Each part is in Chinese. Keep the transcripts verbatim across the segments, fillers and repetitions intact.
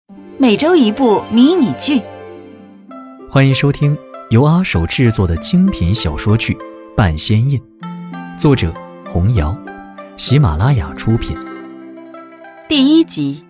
每周一部迷你剧。 欢迎收听由阿手制作的精品小说剧《半仙印》，作者洪瑶，喜马拉雅出品。 第一集。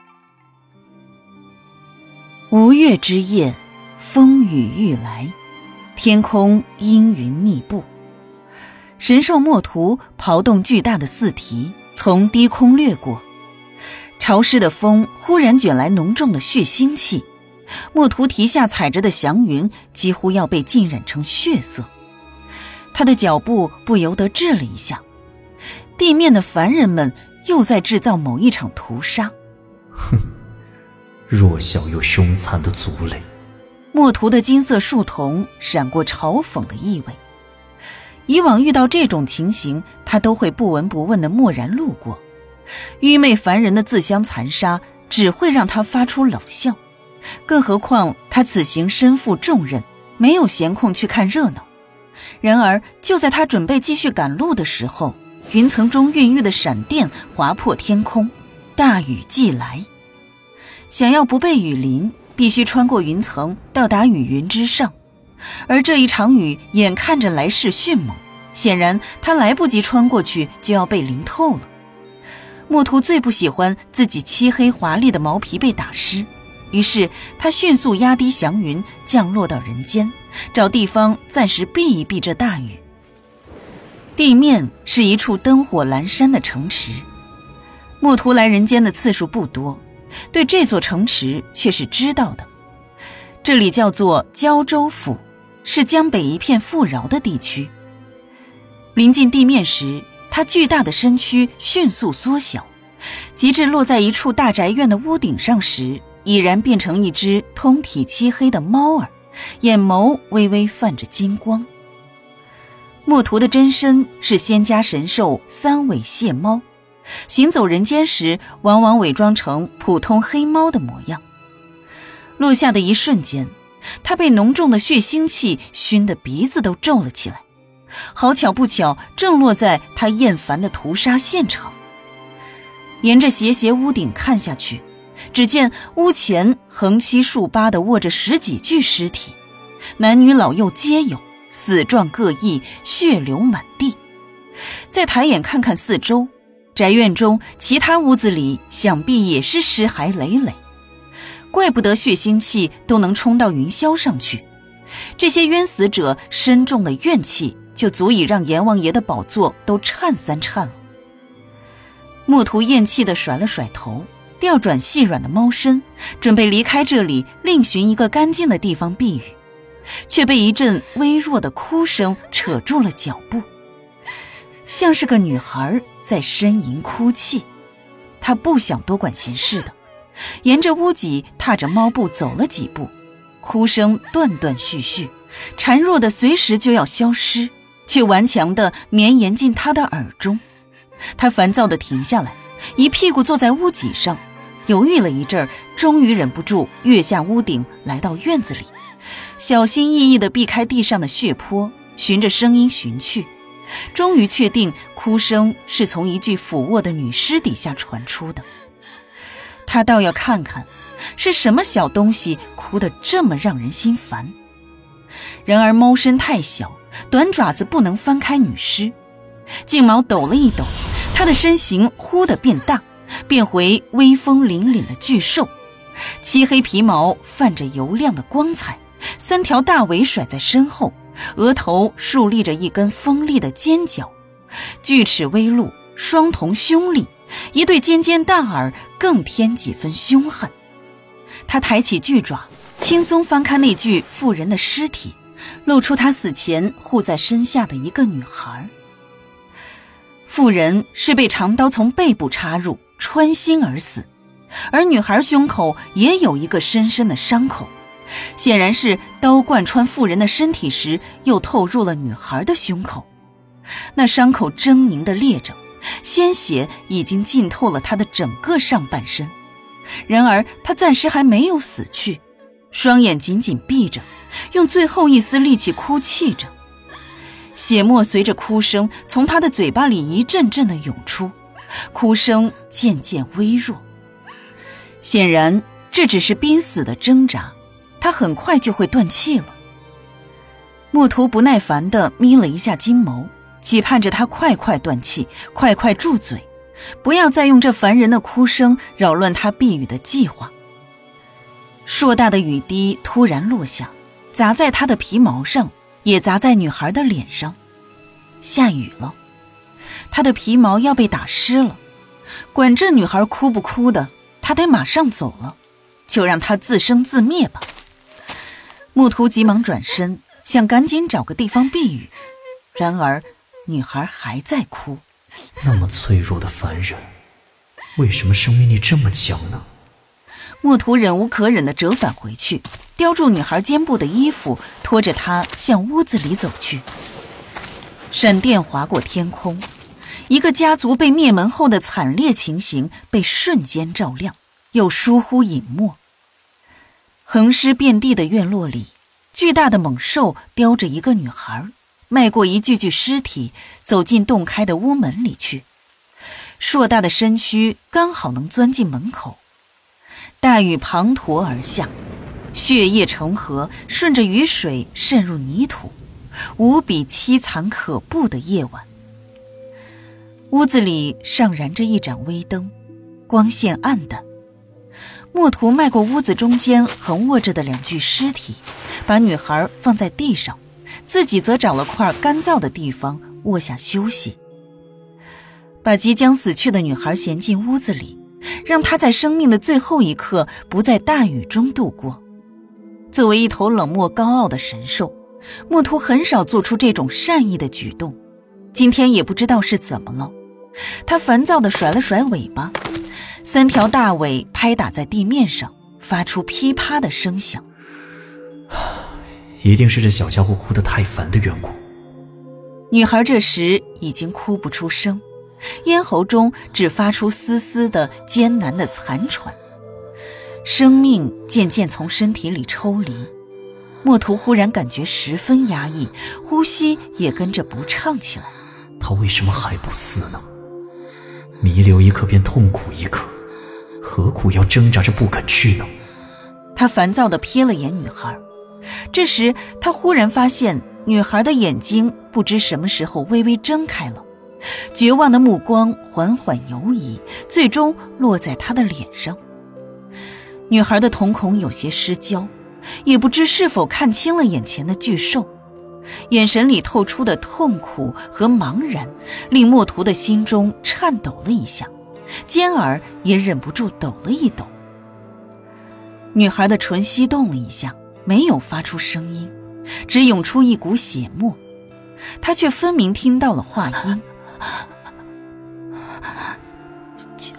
吴月之夜，风雨欲来，天空阴云密布。神兽墨图刨动巨大的四蹄，从低空掠过。潮湿的风忽然卷来浓重的血腥气，墨图蹄下踩着的祥云几乎要被浸染成血色。他的脚步不由得滞了一下，地面的凡人们又在制造某一场屠杀。 哼，弱小又凶残的族类。 墨图的金色树瞳闪过嘲讽的意味。以往遇到这种情形，他都会不闻不问地漠然路过。愚昧凡人的自相残杀只会让他发出冷笑，更何况他此行身负重任，没有闲空去看热闹。然而就在他准备继续赶路的时候，云层中孕育的闪电划破天空，大雨即来。想要不被雨淋，必须穿过云层到达雨云之上，而这一场雨眼看着来势迅猛，显然他来不及穿过去就要被淋透了。墨图最不喜欢自己漆黑华丽的毛皮被打湿，于是他迅速压低祥云，降落到人间，找地方暂时避一避这大雨。地面是一处灯火阑珊的城池。墨图来人间的次数不多，对这座城池却是知道的。这里叫做胶州府，是江北一片富饶的地区。临近地面时，他巨大的身躯迅速缩小，及至落在一处大宅院的屋顶上时，已然变成一只通体漆黑的猫儿，眼眸微微泛着金光。墨图的真身是仙家神兽三尾蟹猫，行走人间时往往伪装成普通黑猫的模样。落下的一瞬间，他被浓重的血腥气熏得鼻子都皱了起来。好巧不巧，正落在他厌烦的屠杀现场。沿着斜斜屋顶看下去，只见屋前横七竖八地卧着十几具尸体，男女老幼皆有，死状各异，血流满地。再抬眼看看四周，宅院中其他屋子里想必也是尸骸累累，怪不得血腥气都能冲到云霄上去。这些冤死者深重的怨气就足以让阎王爷的宝座都颤三颤了。墨图厌气地甩了甩头，调转细软的猫身，准备离开这里，另寻一个干净的地方避雨，却被一阵微弱的哭声扯住了脚步，像是个女孩在呻吟哭泣。他不想多管闲事的，沿着屋脊踏着猫步走了几步，哭声断断续续，孱弱的随时就要消失，却顽强地绵延进他的耳中。他烦躁地停下来，一屁股坐在屋脊上，犹豫了一阵，终于忍不住跃下屋顶，来到院子里，小心翼翼地避开地上的血泊，循着声音寻去，终于确定哭声是从一具俯卧的女尸底下传出的。他倒要看看是什么小东西哭得这么让人心烦。然而猫身太小，短爪子不能翻开女尸，颈毛抖了一抖，它的身形忽地变大，变回威风凛凛的巨兽，漆黑皮毛泛着油亮的光彩，三条大尾甩在身后，额头竖立着一根锋利的尖角，锯齿微露，双瞳凶厉，一对尖尖大耳更添几分凶悍。他抬起巨爪，轻松翻开那具妇人的尸体，露出他死前护在身下的一个女孩。妇人是被长刀从背部插入，穿心而死，而女孩胸口也有一个深深的伤口，显然是刀贯穿妇人的身体时又透入了女孩的胸口。那伤口狰狞地裂着，鲜血已经浸透了她的整个上半身。然而她暂时还没有死去，双眼紧紧闭着，用最后一丝力气哭泣着。血沫随着哭声从她的嘴巴里一阵阵地涌出，哭声渐渐微弱。显然这只是濒死的挣扎，他很快就会断气了。墨图不耐烦地眯了一下金眸，期盼着他快快断气，快快住嘴，不要再用这烦人的哭声扰乱他避雨的计划。硕大的雨滴突然落下，砸在他的皮毛上，也砸在女孩的脸上。下雨了，他的皮毛要被打湿了，管这女孩哭不哭的，他得马上走了，就让她自生自灭吧。木图急忙转身，想赶紧找个地方避雨，然而女孩还在哭。 那么脆弱的凡人，为什么生命力这么强呢？ 木图忍无可忍地折返回去，叼住女孩肩部的衣服，拖着她向屋子里走去。闪电划过天空，一个家族被灭门后的惨烈情形被瞬间照亮，又疏忽隐没。横尸遍地的院落里，巨大的猛兽叼着一个女孩，迈过一具具尸体，走进洞开的屋门里去。硕大的身躯刚好能钻进门口。大雨滂沱而下，血液成河，顺着雨水渗入泥土，无比凄惨可怖的夜晚。屋子里尚燃着一盏微灯，光线暗淡。墨图迈过屋子中间横卧着的两具尸体，把女孩放在地上，自己则找了块干燥的地方卧下休息。把即将死去的女孩衔进屋子里，让她在生命的最后一刻不在大雨中度过。作为一头冷漠高傲的神兽，墨图很少做出这种善意的举动，今天也不知道是怎么了，他烦躁地甩了甩尾巴，三条大尾拍打在地面上，发出噼啪的声响。 一定是这小家伙哭得太烦的缘故。 女孩这时已经哭不出声，咽喉中只发出丝丝的艰难的残喘，生命渐渐从身体里抽离。墨图忽然感觉十分压抑，呼吸也跟着不畅起来。 他为什么还不死呢？弥留一刻便痛苦一刻，何苦要挣扎着不肯去呢？ 他烦躁地瞥了眼女孩，这时他忽然发现女孩的眼睛不知什么时候微微睁开了，绝望的目光缓缓游移，最终落在他的脸上。女孩的瞳孔有些失焦，也不知是否看清了眼前的巨兽，眼神里透出的痛苦和茫然令墨图的心中颤抖了一下，肩儿也忍不住抖了一抖。女孩的唇翕动了一下，没有发出声音，只涌出一股血沫，她却分明听到了话音。 救！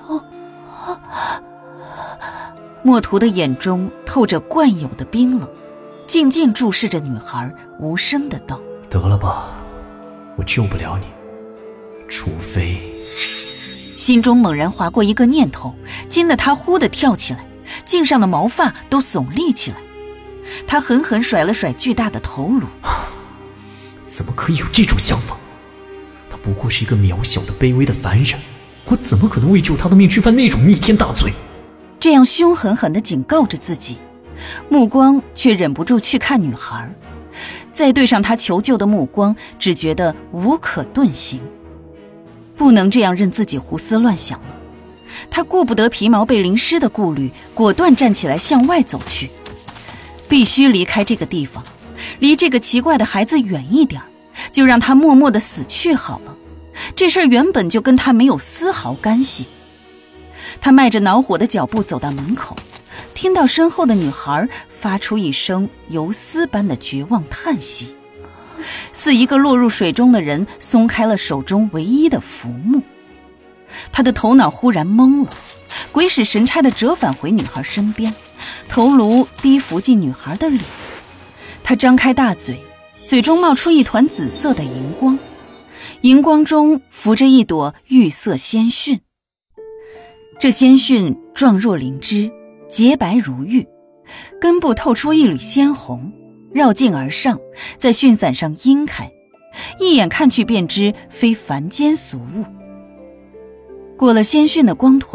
墨图的眼中透着惯有的冰冷，静静注视着女孩，无声地道： 得了吧，我救不了你，除非…… 心中猛然划过一个念头，惊得他忽地跳起来，颈上的毛发都耸立起来。他狠狠甩了甩巨大的头颅。 怎么可以有这种想法？他不过是一个渺小的卑微的凡人，我怎么可能为救他的命去犯那种逆天大罪？ 这样凶狠狠地警告着自己，目光却忍不住去看女孩，再对上他求救的目光，只觉得无可遁形。不能这样任自己胡思乱想了，他顾不得皮毛被淋湿的顾虑，果断站起来向外走去。必须离开这个地方，离这个奇怪的孩子远一点，就让他默默地死去好了。这事儿原本就跟他没有丝毫干系。他迈着恼火的脚步走到门口，听到身后的女孩发出一声游丝般的绝望叹息，似一个落入水中的人松开了手中唯一的浮木。他的头脑忽然懵了，鬼使神差地折返回女孩身边，头颅低伏进女孩的脸。他张开大嘴，嘴中冒出一团紫色的荧光，荧光中浮着一朵玉色鲜蕈。这鲜蕈状若灵芝，洁白如玉，根部透出一缕鲜红，绕茎而上，在蕈伞上洇开，一眼看去便知非凡间俗物。过了鲜蕈的光团，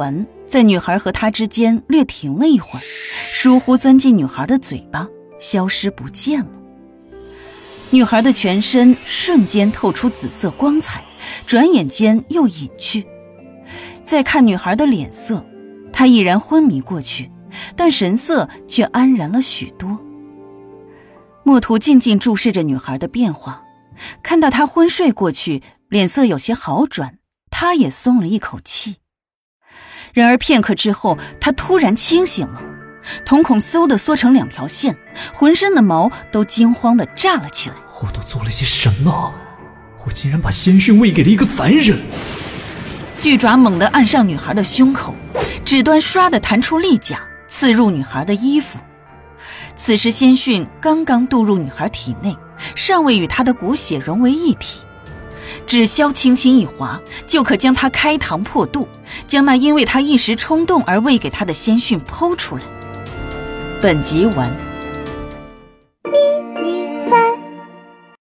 在女孩和他之间略停了一会儿，疏忽钻进女孩的嘴巴，消失不见了。女孩的全身瞬间透出紫色光彩，转眼间又隐去。再看女孩的脸色，她已然昏迷过去，但神色却安然了许多。墨图静静注视着女孩的变化，看到她昏睡过去，脸色有些好转，他也松了一口气。然而片刻之后，他突然清醒了，瞳孔嗖地缩成两条线，浑身的毛都惊慌地炸了起来。 我都做了些什么？我竟然把鲜血喂给了一个凡人！ 巨爪猛地按上女孩的胸口，指端唰地弹出利甲，刺入女孩的衣服。此时鲜讯刚刚渡入女孩体内，尚未与她的骨血融为一体，指箫轻轻一划，就可将她开膛破肚，将那因为她一时冲动而喂给她的鲜讯剖出来。本集完。